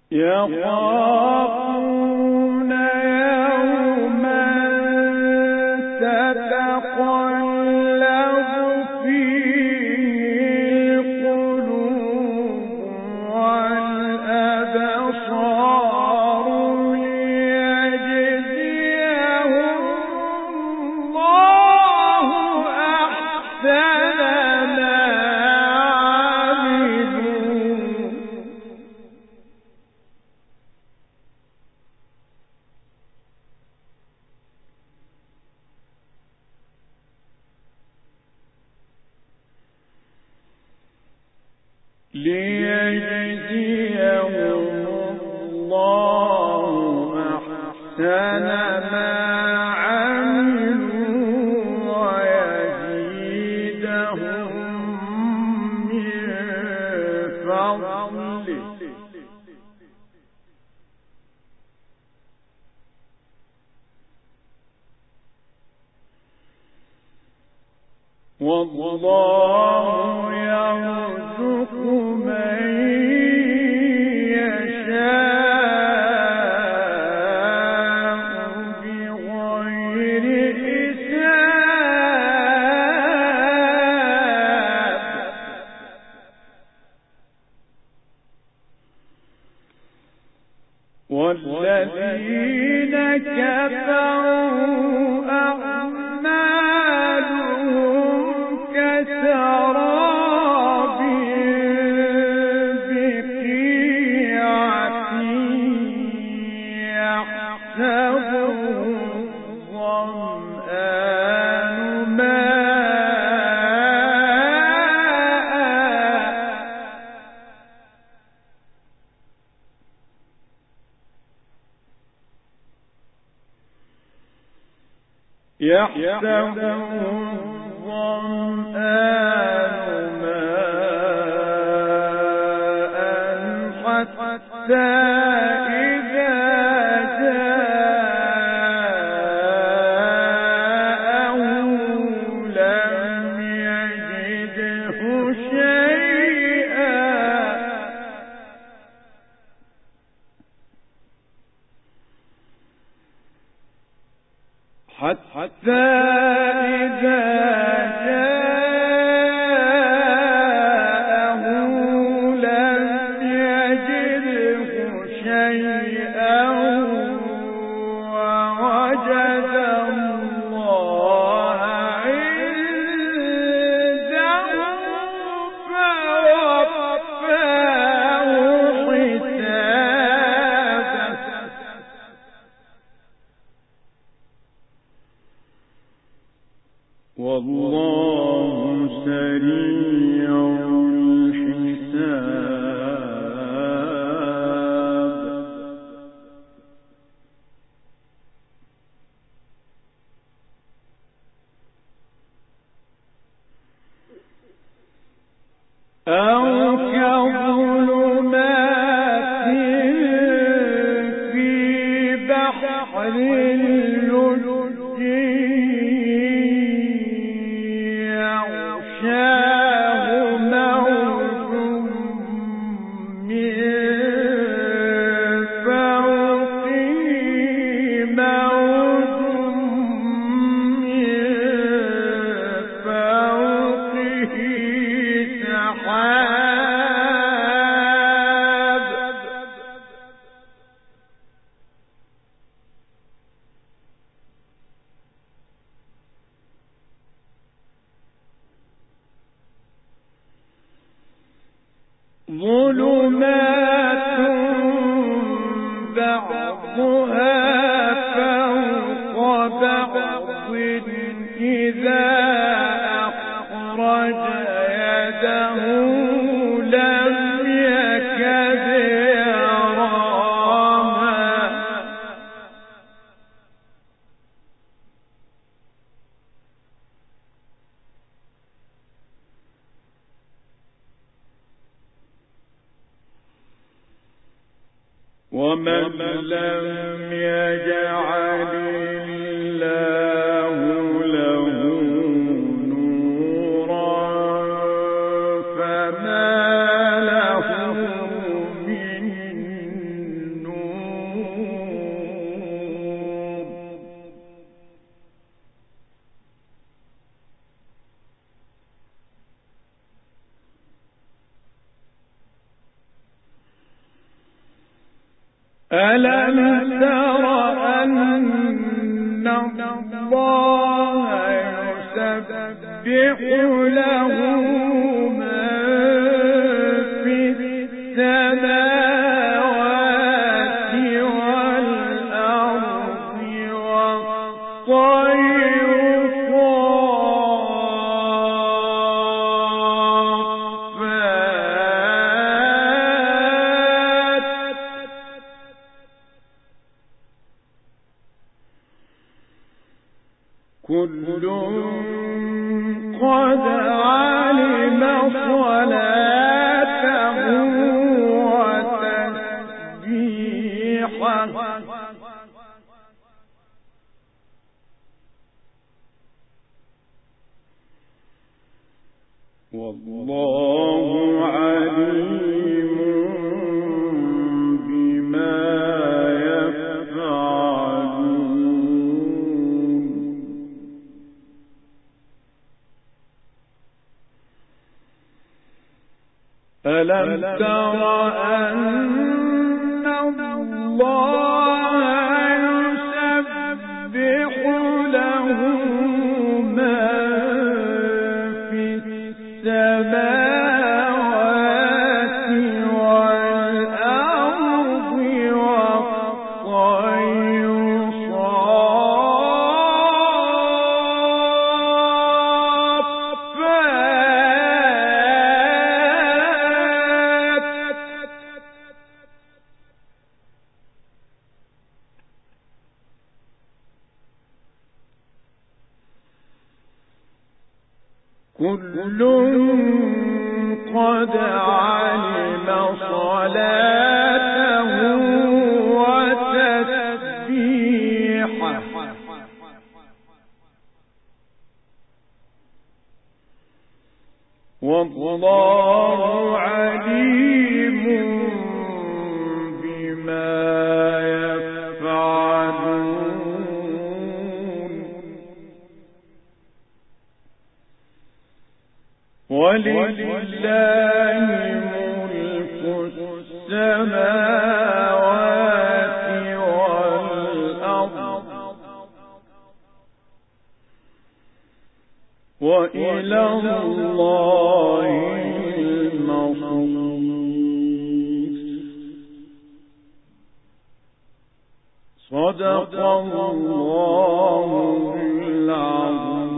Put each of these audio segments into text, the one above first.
يخافون يوما تتقلب فيه القلوب والأبصار ليجزيهم الله أحسن ما عملوا ويزيدهم من فضله والله يرزق من يشاء بغير حساب والذين كفروا أعمالهم كسراب بقيعة يحسبه الظمآن ماء حتى إذا جاءه لم يجده شيئا حتى إذا جاءه لم يجده شيئا ووجد الله عنده فوفاه حسابه والله سريع الحساب أو كظلمات في بحر اللجي يغشاه موج من فوقه موج من فوقه سحاب ظلمات بعضها فوق بعض إذا أخرج يده لم يكد يراها ومن لم يجعل الله له نورا فما له من ألم تر أن الله يسبح له ما في السماوات والأرض والطير كل قد علم صلاته وتسبيحه والله عليم بما ألم تر أن الله يسبح له ما في السماوات والأرض والطير كل قد علم صلاته وتسبيحه والله عليم بما يفعلون ولله ملك السماوات والأرض وإلى الله المصير صدق الله العظيم.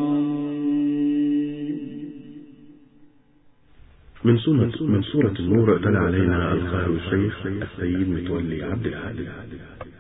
من سورة النور دل علينا القارئ الشيخ السيد متولي عبد العال.